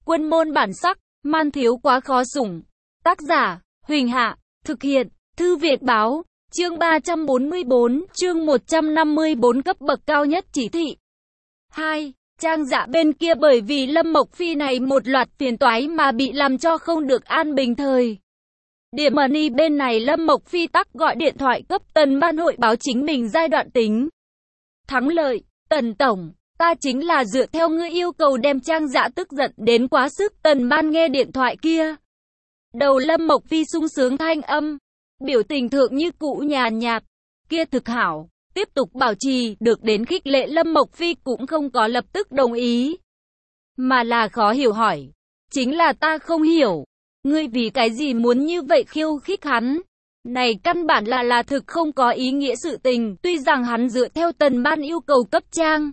Quân môn bản sắc, man thiếu quá khó sủng. Tác giả, Huỳnh Hạ, thực hiện, Thư Việt Báo, chương 344, chương 154 cấp bậc cao nhất chỉ thị. 2. Trang Dạ bên kia bởi vì Lâm Mộc Phi này một loạt phiền toái mà bị làm cho không được an bình thời. Điểm Money bên này Lâm Mộc Phi tắc gọi điện thoại cấp Tần Ban hội báo chính mình giai đoạn tính thắng lợi. Tần Tổng, ta chính là dựa theo ngươi yêu cầu đem Trang Dạ tức giận đến quá sức. Tần Ban nghe điện thoại kia. Đầu Lâm Mộc Phi sung sướng thanh âm. Biểu tình thượng như cũ nhàn nhạt. Kia thực hảo. Tiếp tục bảo trì, được đến khích lệ Lâm Mộc Phi cũng không có lập tức đồng ý. Mà là khó hiểu hỏi. Chính là ta không hiểu. Ngươi vì cái gì muốn như vậy khiêu khích hắn? Này căn bản là thực không có ý nghĩa sự tình. Tuy rằng hắn dựa theo Tần Ban yêu cầu cấp Trang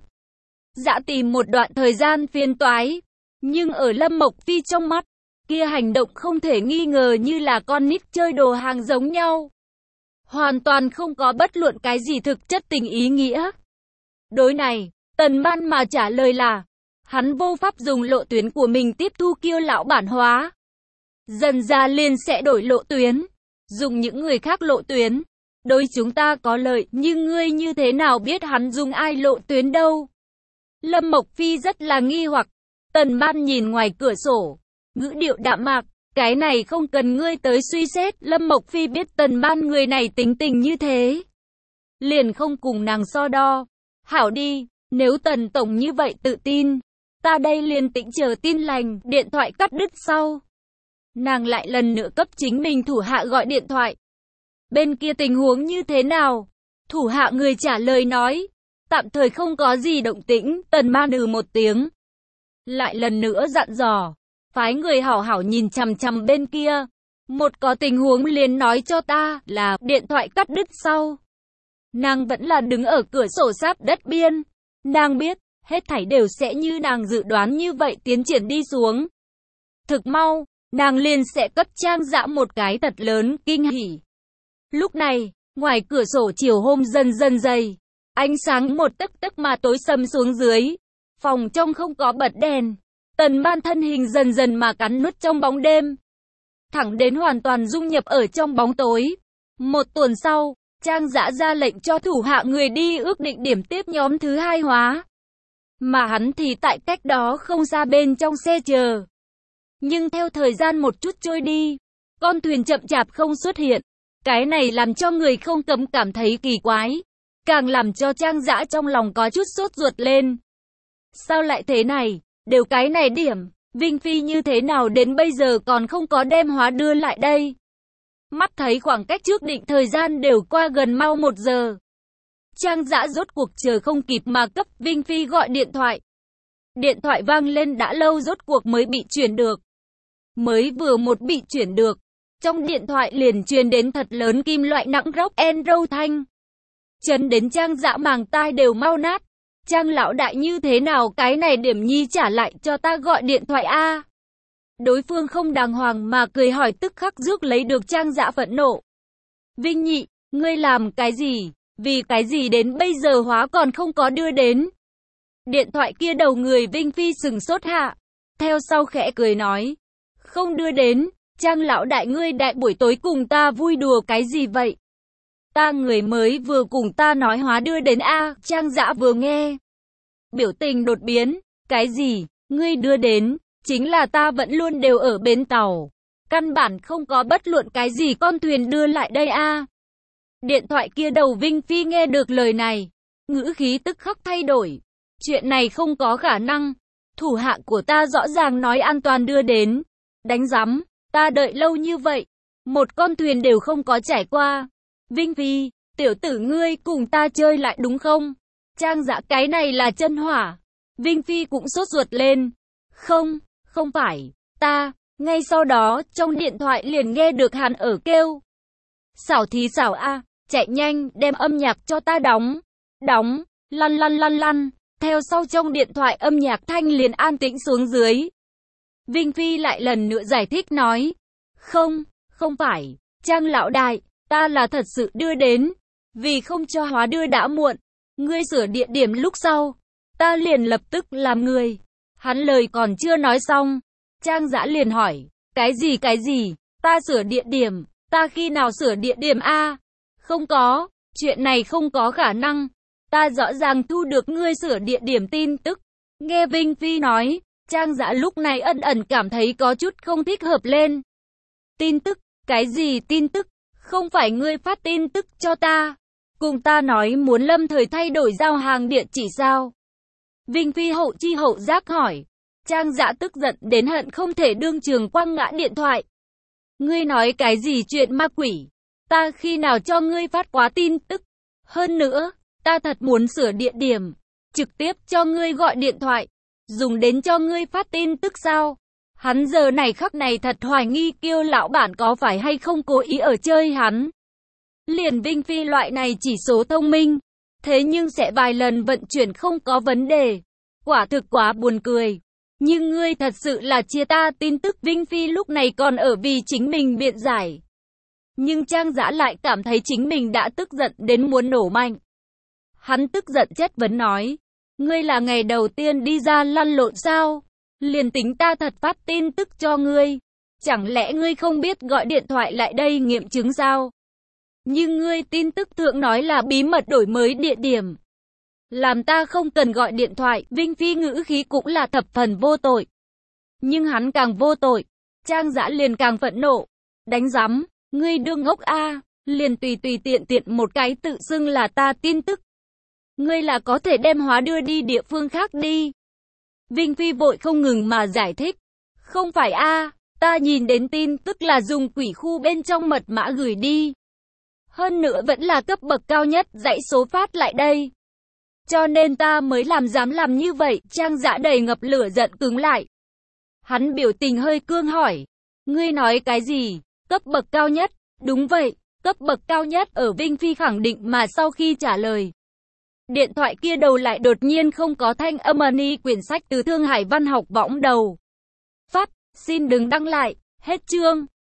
Dạ tìm một đoạn thời gian phiền toái. Nhưng ở Lâm Mộc Phi trong mắt, kia hành động không thể nghi ngờ như là con nít chơi đồ hàng giống nhau. Hoàn toàn không có bất luận cái gì thực chất tình ý nghĩa. Đối này, Tần Ban mà trả lời là, hắn vô pháp dùng lộ tuyến của mình tiếp thu Kiêu lão bản hóa. Dần ra liền sẽ đổi lộ tuyến, dùng những người khác lộ tuyến. Đối chúng ta có lợi, nhưng ngươi như thế nào biết hắn dùng ai lộ tuyến đâu? Lâm Mộc Phi rất là nghi hoặc. Tần Ban nhìn ngoài cửa sổ, ngữ điệu đạm mạc. Cái này không cần ngươi tới suy xét. Lâm Mộc Phi biết Tần Ban người này tính tình như thế, liền không cùng nàng so đo. Hảo đi, nếu Tần Tổng như vậy tự tin, ta đây liền tĩnh chờ tin lành. Điện thoại cắt đứt sau, nàng lại lần nữa cấp chính mình thủ hạ gọi điện thoại. Bên kia tình huống như thế nào? Thủ hạ người trả lời nói, tạm thời không có gì động tĩnh. Tần Ban một tiếng, lại lần nữa dặn dò, phái người hảo hảo nhìn chằm chằm bên kia. Một có tình huống liền nói cho ta. Là điện thoại cắt đứt sau, nàng vẫn là đứng ở cửa sổ sát đất biên. Nàng biết, hết thảy đều sẽ như nàng dự đoán như vậy tiến triển đi xuống. Thực mau, nàng liền sẽ cấp Trang Dạ một cái thật lớn kinh hỉ. Lúc này, ngoài cửa sổ chiều hôm dần dần dày, ánh sáng một tấc tấc mà tối sầm xuống dưới. Phòng trong không có bật đèn. Tần Ban thân hình dần dần mà cắn nuốt trong bóng đêm, thẳng đến hoàn toàn dung nhập ở trong bóng tối. Một tuần sau, Trang Dạ ra lệnh cho thủ hạ người đi ước định điểm tiếp nhóm thứ 2 hóa. Mà hắn thì tại cách đó không xa bên trong xe chờ. Nhưng theo thời gian một chút trôi đi, con thuyền chậm chạp không xuất hiện. Cái này làm cho người không cấm cảm thấy kỳ quái, càng làm cho Trang Dạ trong lòng có chút sốt ruột lên. Sao lại thế này? Đều cái này điểm, Vinh Phi như thế nào đến bây giờ còn không có đem hóa đưa lại đây? Mắt thấy khoảng cách trước định thời gian đều qua gần mau 1 giờ. Trang Dạ rốt cuộc chờ không kịp mà cấp Vinh Phi gọi điện thoại. Điện thoại vang lên đã lâu rốt cuộc mới bị chuyển được. Mới vừa một bị chuyển được, trong điện thoại liền truyền đến thật lớn kim loại nặng rock and roll thanh. Chấn đến Trang Dạ màng tai đều mau nát. Trang lão đại như thế nào cái này điểm nhi trả lại cho ta gọi điện thoại a? Đối phương không đàng hoàng mà cười hỏi tức khắc rước lấy được Trang Dạ phẫn nộ. Vinh nhị, ngươi làm cái gì? Vì cái gì đến bây giờ hóa còn không có đưa đến? Điện thoại kia đầu người Vinh Phi sừng sốt hạ. Theo sau khẽ cười nói. Không đưa đến, Trang lão đại ngươi đại buổi tối cùng ta vui đùa cái gì vậy? Ta người mới vừa cùng ta nói hóa đưa đến a. Trang Dạ vừa nghe, biểu tình đột biến. Cái gì? Ngươi đưa đến? Chính là ta vẫn luôn đều ở bến tàu, căn bản không có bất luận cái gì con thuyền đưa lại đây a. Điện thoại kia đầu Vinh Phi nghe được lời này, ngữ khí tức khắc thay đổi. Chuyện này không có khả năng. Thủ hạ của ta rõ ràng nói an toàn đưa đến. Đánh rắm, ta đợi lâu như vậy, một con thuyền đều không có trải qua. Vinh Phi, tiểu tử ngươi cùng ta chơi lại đúng không? Trang Dạ cái này là chân hỏa. Vinh Phi cũng sốt ruột lên. Không phải, ta. Ngay sau đó, trong điện thoại liền nghe được hắn ở kêu. Xảo thì xảo a, chạy nhanh, đem âm nhạc cho ta đóng. Đóng, lăn. Theo sau trong điện thoại âm nhạc thanh liền an tĩnh xuống dưới. Vinh Phi lại lần nữa giải thích nói. Không phải, Trang lão đại, ta là thật sự đưa đến. Vì không cho hóa đưa đã muộn. Ngươi sửa địa điểm lúc sau, ta liền lập tức làm người. Hắn lời còn chưa nói xong, Trang Dã liền hỏi, cái gì, ta sửa địa điểm, ta khi nào sửa địa điểm a? Không có, chuyện này không có khả năng, ta rõ ràng thu được ngươi sửa địa điểm tin tức. Nghe Vinh Phi nói, Trang Dã lúc này ẩn ẩn cảm thấy có chút không thích hợp lên. Tin tức, cái gì tin tức, không phải ngươi phát tin tức cho ta, cùng ta nói muốn lâm thời thay đổi giao hàng địa chỉ sao? Vinh Phi hậu chi hậu giác hỏi. Trang Dã tức giận đến hận không thể đương trường quăng ngã điện thoại. Ngươi nói cái gì chuyện ma quỷ? Ta khi nào cho ngươi phát quá tin tức? Hơn nữa, ta thật muốn sửa địa điểm, trực tiếp cho ngươi gọi điện thoại, dùng đến cho ngươi phát tin tức sao? Hắn giờ này khắc này thật hoài nghi Kiêu lão bản có phải hay không cố ý ở chơi hắn. Liền Vinh Phi loại này chỉ số thông minh, thế nhưng sẽ vài lần vận chuyển không có vấn đề. Quả thực quá buồn cười. Nhưng ngươi thật sự là chia ta tin tức. Vinh Phi lúc này còn ở vì chính mình biện giải. Nhưng Trang Dã lại cảm thấy chính mình đã tức giận đến muốn nổ mạnh. Hắn tức giận chất vấn nói, ngươi là ngày đầu tiên đi ra lăn lộn sao? Liền tính ta thật phát tin tức cho ngươi, chẳng lẽ ngươi không biết gọi điện thoại lại đây nghiệm chứng sao? Nhưng ngươi tin tức thượng nói là bí mật đổi mới địa điểm, làm ta không cần gọi điện thoại. Vinh Phi ngữ khí cũng là thập phần vô tội. Nhưng hắn càng vô tội, Trang Dã liền càng phẫn nộ. Đánh rắm, ngươi đương ngốc a, liền tùy tiện một cái tự xưng là ta tin tức. Ngươi là có thể đem hóa đưa đi địa phương khác đi. Vinh Phi vội không ngừng mà giải thích. Không phải a, ta nhìn đến tin tức là dùng quỷ khu bên trong mật mã gửi đi. Hơn nữa vẫn là cấp bậc cao nhất dãy số phát lại đây. Cho nên ta mới dám làm như vậy. Trang Dã đầy ngập lửa giận cứng lại. Hắn biểu tình hơi cương hỏi. Ngươi nói cái gì? Cấp bậc cao nhất? Đúng vậy, cấp bậc cao nhất. Ở Vinh Phi khẳng định mà sau khi trả lời, điện thoại kia đầu lại đột nhiên không có thanh âm. Ni quyển sách từ Thương Hải Văn học võng đầu. Phát, xin đừng đăng lại, hết chương.